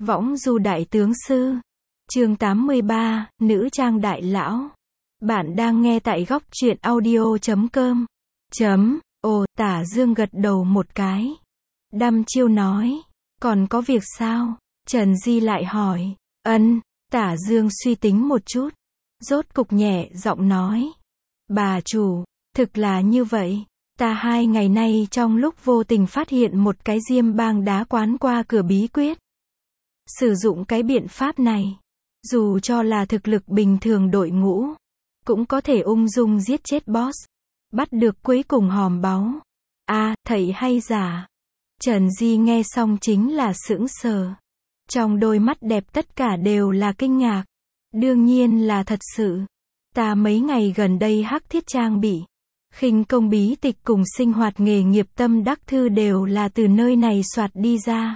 Võng du đại tướng sư. Chương 83, nữ trang đại lão. Bạn đang nghe tại góc truyện audio.com. Tả Dương gật đầu một cái. Đăm chiêu nói. Còn có việc sao? Trần Di lại hỏi. Tả Dương suy tính một chút. Rốt cục nhẹ giọng nói. Bà chủ, thực là như vậy. Ta 2 ngày nay trong lúc vô tình phát hiện một cái diêm bang đá quán qua cửa bí quyết. Sử dụng cái biện pháp này, dù cho là thực lực bình thường đội ngũ, cũng có thể ung dung giết chết boss. Bắt được cuối cùng hòm báu. Thầy hay giả? Trần Di nghe xong chính là sững sờ. Trong đôi mắt đẹp tất cả đều là kinh ngạc. Đương nhiên là thật sự. Ta mấy ngày gần đây hắc thiết trang bị, khinh công bí tịch cùng sinh hoạt nghề nghiệp tâm đắc thư đều là từ nơi này soạt đi ra.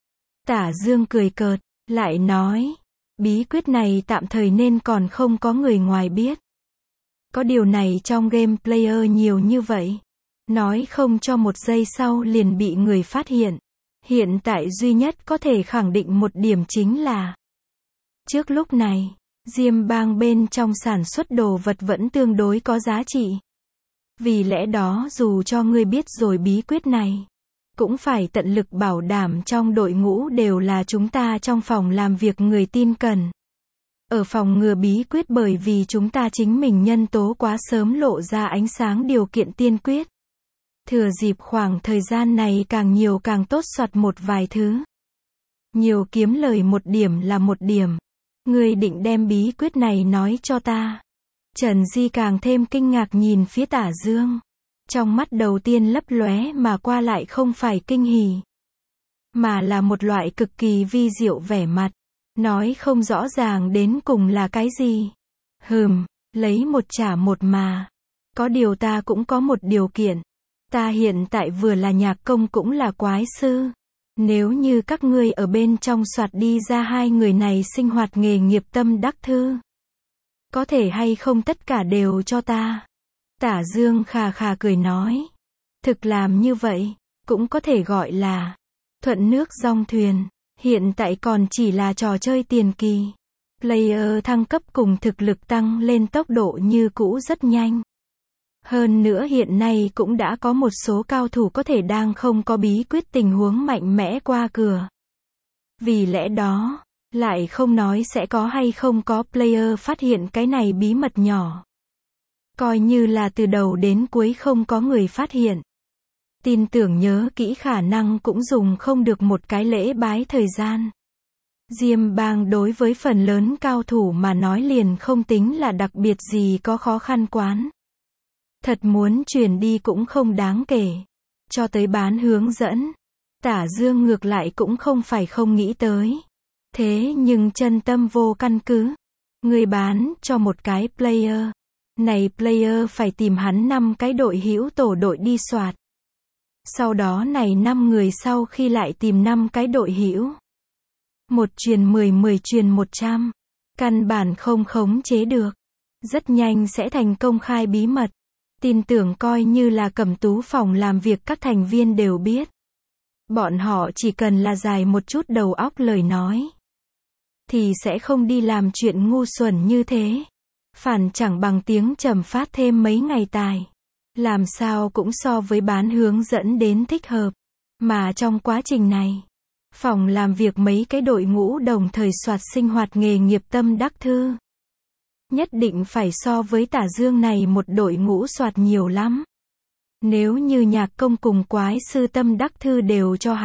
Tả Dương cười cợt, lại nói, bí quyết này tạm thời nên còn không có người ngoài biết. Có điều này trong game player nhiều như vậy, nói không cho một giây sau liền bị người phát hiện. Hiện tại duy nhất có thể khẳng định một điểm chính là, trước lúc này, diêm bang bên trong sản xuất đồ vật vẫn tương đối có giá trị. Vì lẽ đó dù cho ngươi biết rồi bí quyết này, cũng phải tận lực bảo đảm trong đội ngũ đều là chúng ta trong phòng làm việc người tin cẩn. Ở phòng ngừa bí quyết bởi vì chúng ta chính mình nhân tố quá sớm lộ ra ánh sáng điều kiện tiên quyết. Thừa dịp khoảng thời gian này càng nhiều càng tốt soạt một vài thứ. Nhiều kiếm lời một điểm là một điểm. Ngươi định đem bí quyết này nói cho ta. Trần Di càng thêm kinh ngạc nhìn phía Tả Dương. Trong mắt đầu tiên lấp lóe mà qua lại không phải kinh hỉ, mà là một loại cực kỳ vi diệu vẻ mặt. Nói không rõ ràng đến cùng là cái gì. Lấy một trả một mà. Có điều ta cũng có một điều kiện. Ta hiện tại vừa là nhạc công cũng là quái sư. Nếu như các ngươi ở bên trong soạt đi ra 2 người này sinh hoạt nghề nghiệp tâm đắc thư, có thể hay không tất cả đều cho ta? Tả Dương khà khà cười nói. Thực làm như vậy, cũng có thể gọi là thuận nước dong thuyền. Hiện tại còn chỉ là trò chơi tiền kỳ. Player thăng cấp cùng thực lực tăng lên tốc độ như cũ rất nhanh. Hơn nữa hiện nay cũng đã có một số cao thủ có thể đang không có bí quyết tình huống mạnh mẽ qua cửa. Vì lẽ đó, lại không nói sẽ có hay không có player phát hiện cái này bí mật nhỏ. Coi như là từ đầu đến cuối không có người phát hiện. Tin tưởng nhớ kỹ khả năng cũng dùng không được một cái lễ bái thời gian. Diêm bang đối với phần lớn cao thủ mà nói liền không tính là đặc biệt gì có khó khăn quán. Thật muốn truyền đi cũng không đáng kể. Cho tới bán hướng dẫn, Tả Dương ngược lại cũng không phải không nghĩ tới. Thế nhưng chân tâm vô căn cứ. Người bán cho một cái player. Này player phải tìm hắn 5 cái đội hữu tổ đội đi soạt. Sau đó này 5 người sau khi lại tìm 5 cái đội hữu. 1 truyền 10, 10 truyền 100. Căn bản không khống chế được. Rất nhanh sẽ thành công khai bí mật. Tin tưởng coi như là Cẩm Tú phòng làm việc các thành viên đều biết. Bọn họ chỉ cần là dài một chút đầu óc lời nói, thì sẽ không đi làm chuyện ngu xuẩn như thế. Phản chẳng bằng tiếng trầm phát thêm mấy ngày tài. Làm sao cũng so với bán hướng dẫn đến thích hợp. Mà trong quá trình này, phòng làm việc mấy cái đội ngũ đồng thời soạt sinh hoạt nghề nghiệp tâm đắc thư. Nhất định phải so với Tả Dương này một đội ngũ soạt nhiều lắm. Nếu như nhạc công cùng quái sư tâm đắc thư đều cho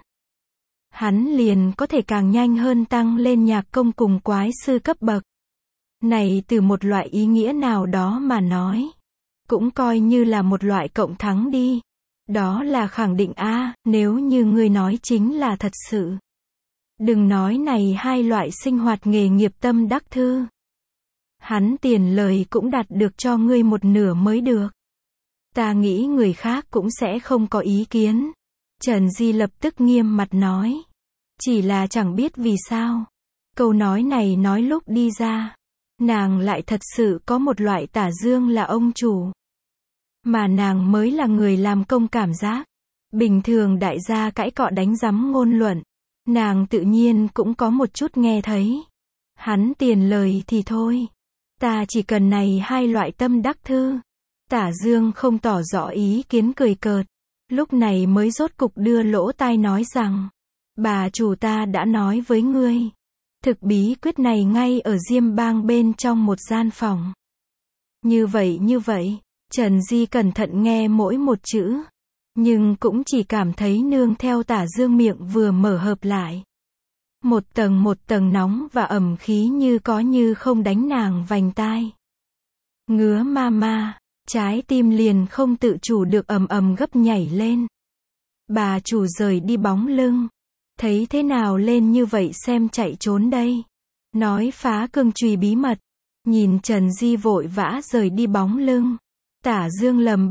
hắn liền có thể càng nhanh hơn tăng lên nhạc công cùng quái sư cấp bậc. Này từ một loại ý nghĩa nào đó mà nói, cũng coi như là một loại cộng thắng đi. Đó là khẳng định nếu như ngươi nói chính là thật sự. Đừng nói này 2 loại sinh hoạt nghề nghiệp tâm đắc thư. Hắn tiền lời cũng đạt được cho ngươi 1/2 mới được. Ta nghĩ người khác cũng sẽ không có ý kiến. Trần Di lập tức nghiêm mặt nói. Chỉ là chẳng biết vì sao. Câu nói này nói lúc đi ra, nàng lại thật sự có một loại Tả Dương là ông chủ, mà nàng mới là người làm công cảm giác. Bình thường đại gia cãi cọ đánh giấm ngôn luận, Nàng tự nhiên cũng có một chút nghe thấy. Hắn tiền lời thì thôi. Ta chỉ cần này hai loại tâm đắc thư. Tả Dương không tỏ rõ ý kiến cười cợt. Lúc này mới rốt cục đưa lỗ tai nói rằng. Bà chủ ta đã nói với ngươi. Thực bí quyết này ngay ở Diêm Bang bên trong một gian phòng. Như vậy. Trần Di cẩn thận nghe mỗi một chữ. Nhưng cũng chỉ cảm thấy nương theo Tả Dương miệng vừa mở hợp lại. Một tầng nóng và ẩm khí như có như không đánh nàng vành tai. Ngứa ma, trái tim liền không tự chủ được ầm gấp nhảy lên. Bà chủ rời đi bóng lưng. Thấy thế nào lên như vậy xem chạy trốn đây. Nói phá cương trùy bí mật. Nhìn Trần Di vội vã rời đi bóng lưng. Tả Dương lẩm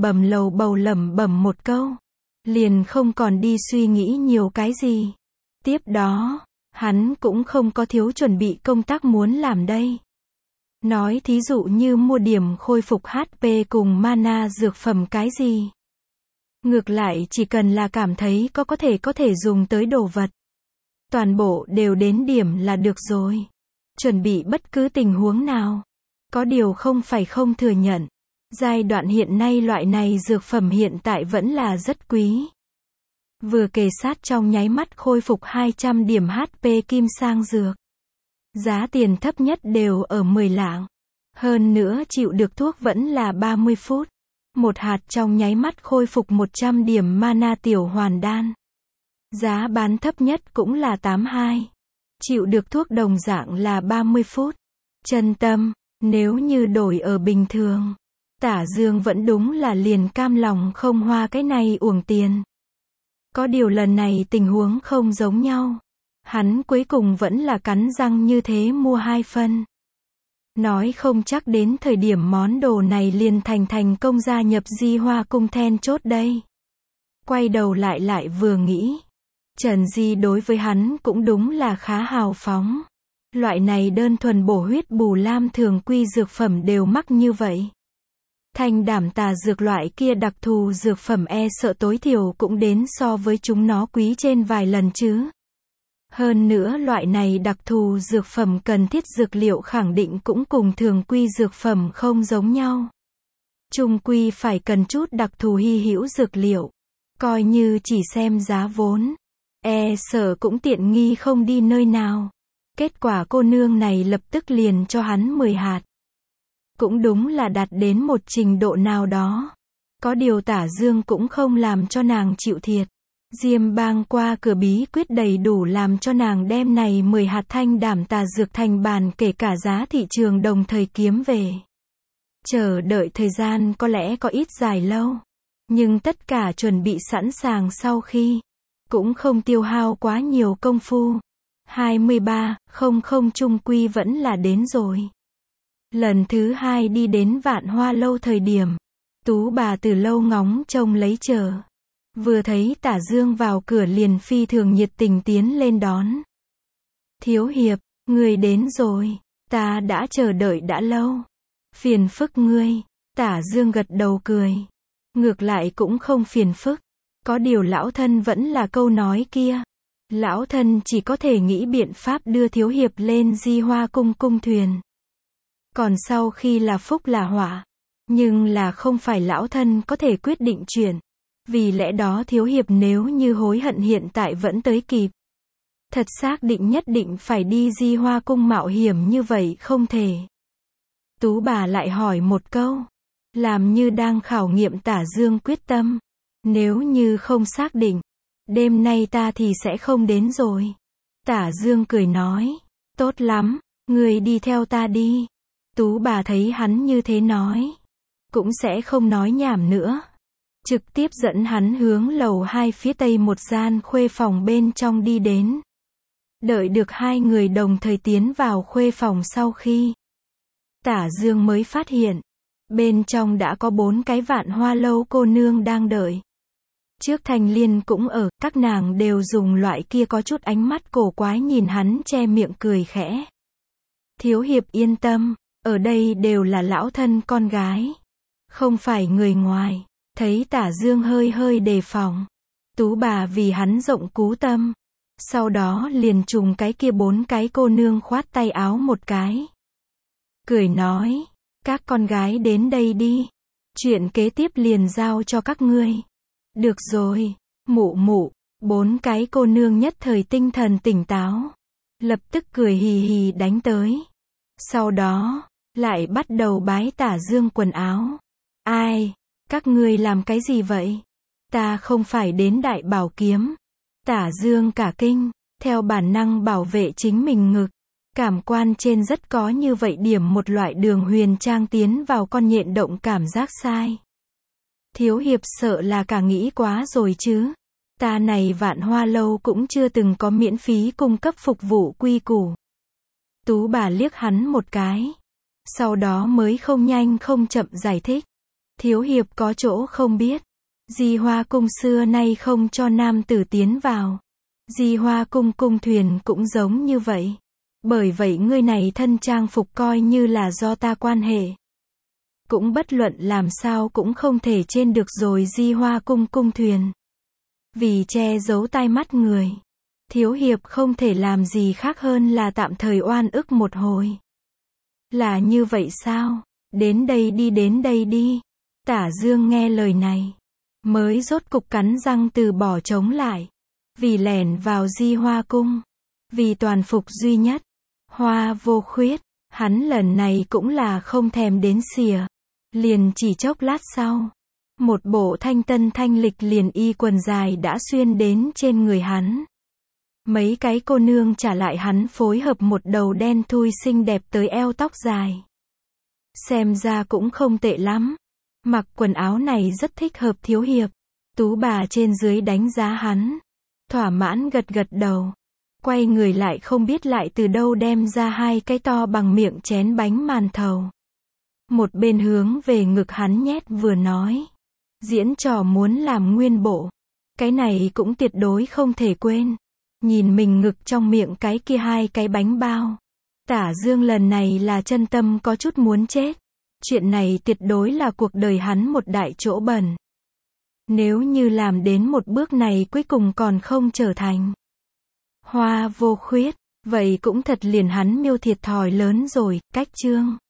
bẩm một câu. Liền không còn đi suy nghĩ nhiều cái gì. Tiếp đó, hắn cũng không có thiếu chuẩn bị công tác muốn làm đây. Nói thí dụ như mua điểm khôi phục HP cùng mana dược phẩm cái gì. Ngược lại chỉ cần là cảm thấy có thể dùng tới đồ vật. Toàn bộ đều đến điểm là được rồi. Chuẩn bị bất cứ tình huống nào. Có điều không phải không thừa nhận. Giai đoạn hiện nay loại này dược phẩm hiện tại vẫn là rất quý. Vừa kề sát trong nháy mắt khôi phục 200 điểm HP kim sang dược. Giá tiền thấp nhất đều ở 10 lạng. Hơn nữa chịu được thuốc vẫn là 30 phút. Một hạt trong nháy mắt khôi phục 100 điểm mana tiểu hoàn đan. Giá bán thấp nhất cũng là 82. Chịu được thuốc đồng dạng là 30 phút. Chân tâm, nếu như đổi ở bình thường. Tả Dương vẫn đúng là liền cam lòng không hoa cái này uổng tiền. Có điều lần này tình huống không giống nhau. Hắn cuối cùng vẫn là cắn răng như thế mua 2 phân. Nói không chắc đến thời điểm món đồ này liền thành công gia nhập Di Hoa Cung then chốt đây. Quay đầu lại vừa nghĩ. Trần Di đối với hắn cũng đúng là khá hào phóng. Loại này đơn thuần bổ huyết bù lam thường quy dược phẩm đều mắc như vậy. Thanh đảm tà dược loại kia đặc thù dược phẩm sợ tối thiểu cũng đến so với chúng nó quý trên vài lần chứ. Hơn nữa loại này đặc thù dược phẩm cần thiết dược liệu khẳng định cũng cùng thường quy dược phẩm không giống nhau. Chung quy phải cần chút đặc thù hy hữu dược liệu. Coi như chỉ xem giá vốn. Sợ cũng tiện nghi không đi nơi nào. Kết quả cô nương này lập tức liền cho hắn 10 hạt. Cũng đúng là đạt đến một trình độ nào đó. Có điều Tả Dương cũng không làm cho nàng chịu thiệt. Diêm Bang qua cửa bí quyết đầy đủ làm cho nàng đem này 10 hạt thanh đảm tà dược thành bàn kể cả giá thị trường đồng thời kiếm về. Chờ đợi thời gian có lẽ có ít dài lâu. Nhưng tất cả chuẩn bị sẵn sàng sau khi. Cũng không tiêu hao quá nhiều công phu. 23:00 chung quy vẫn là đến rồi. Lần thứ 2 đi đến Vạn Hoa lâu thời điểm. Tú bà từ lâu ngóng trông lấy chờ. Vừa thấy Tả Dương vào cửa liền phi thường nhiệt tình tiến lên đón. Thiếu hiệp, ngươi đến rồi. Ta đã chờ đợi đã lâu. Phiền phức ngươi. Tả Dương gật đầu cười. Ngược lại cũng không phiền phức. Có điều lão thân vẫn là câu nói kia. Lão thân chỉ có thể nghĩ biện pháp đưa thiếu hiệp lên Di Hoa Cung cung thuyền. Còn sau khi là phúc là họa. Nhưng là không phải lão thân có thể quyết định chuyện. Vì lẽ đó thiếu hiệp nếu như hối hận hiện tại vẫn tới kịp. Thật xác định nhất định phải đi Di Hoa Cung mạo hiểm như vậy không thể. Tú bà lại hỏi một câu. Làm như đang khảo nghiệm Tả Dương quyết tâm. Nếu như không xác định. Đêm nay ta thì sẽ không đến rồi. Tả Dương cười nói. Tốt lắm, người đi theo ta đi. Tú bà thấy hắn như thế nói. Cũng sẽ không nói nhảm nữa. Trực tiếp dẫn hắn hướng lầu 2 phía tây một gian khuê phòng bên trong đi đến. Đợi được hai người đồng thời tiến vào khuê phòng sau khi. Tả Dương mới phát hiện. Bên trong đã có 4 cái Vạn Hoa lâu cô nương đang đợi. Trước Thanh Liên cũng ở, các nàng đều dùng loại kia có chút ánh mắt cổ quái nhìn hắn che miệng cười khẽ. Thiếu hiệp yên tâm, ở đây đều là lão thân con gái. Không phải người ngoài. Thấy Tả Dương hơi đề phòng. Tú bà vì hắn rộng cú tâm. Sau đó liền trùng cái kia 4 cái cô nương khoát tay áo một cái. Cười nói, các con gái đến đây đi. Chuyện kế tiếp liền giao cho các ngươi. Được rồi, mụ mụ. 4 cái cô nương nhất thời tinh thần tỉnh táo. Lập tức cười hì hì đánh tới. Sau đó, lại bắt đầu bái Tả Dương quần áo. Ai? Các ngươi làm cái gì vậy? Ta không phải đến Đại Bảo Kiếm. Tả Dương cả kinh, theo bản năng bảo vệ chính mình ngực. Cảm quan trên rất có như vậy điểm một loại đường huyền trang tiến vào con nhện động cảm giác sai. Thiếu hiệp sợ là cả nghĩ quá rồi chứ. Ta này Vạn Hoa lâu cũng chưa từng có miễn phí cung cấp phục vụ quy củ. Tú bà liếc hắn một cái. Sau đó mới không nhanh không chậm giải thích. Thiếu hiệp có chỗ không biết. Di Hoa cung xưa nay không cho nam tử tiến vào. Di Hoa cung cung thuyền cũng giống như vậy. Bởi vậy ngươi này thân trang phục coi như là do ta quan hệ. Cũng bất luận làm sao cũng không thể trên được rồi Di Hoa cung cung thuyền. Vì che giấu tai mắt người. Thiếu hiệp không thể làm gì khác hơn là tạm thời oan ức một hồi. Là như vậy sao? Đến đây đi. Tả Dương nghe lời này. Mới rốt cục cắn răng từ bỏ chống lại. Vì lẻn vào Di Hoa cung. Vì toàn phục duy nhất. Hoa vô khuyết. Hắn lần này cũng là không thèm đến xỉa. Liền chỉ chốc lát sau. Một bộ thanh tân thanh lịch liền y quần dài đã xuyên đến trên người hắn. Mấy cái cô nương trả lại hắn phối hợp một đầu đen thui xinh đẹp tới eo tóc dài. Xem ra cũng không tệ lắm. Mặc quần áo này rất thích hợp thiếu hiệp. Tú bà trên dưới đánh giá hắn. Thỏa mãn gật gật đầu. Quay người lại không biết lại từ đâu đem ra 2 cái to bằng miệng chén bánh màn thầu. Một bên hướng về ngực hắn nhét vừa nói. Diễn trò muốn làm nguyên bộ. Cái này cũng tuyệt đối không thể quên. Nhìn mình ngực trong miệng cái kia 2 cái bánh bao. Tả Dương lần này là chân tâm có chút muốn chết. Chuyện này tuyệt đối là cuộc đời hắn một đại chỗ bẩn. Nếu như làm đến một bước này cuối cùng còn không trở thành hoa vô khuyết, vậy cũng thật liền hắn miêu thiệt thòi lớn rồi. Cách chương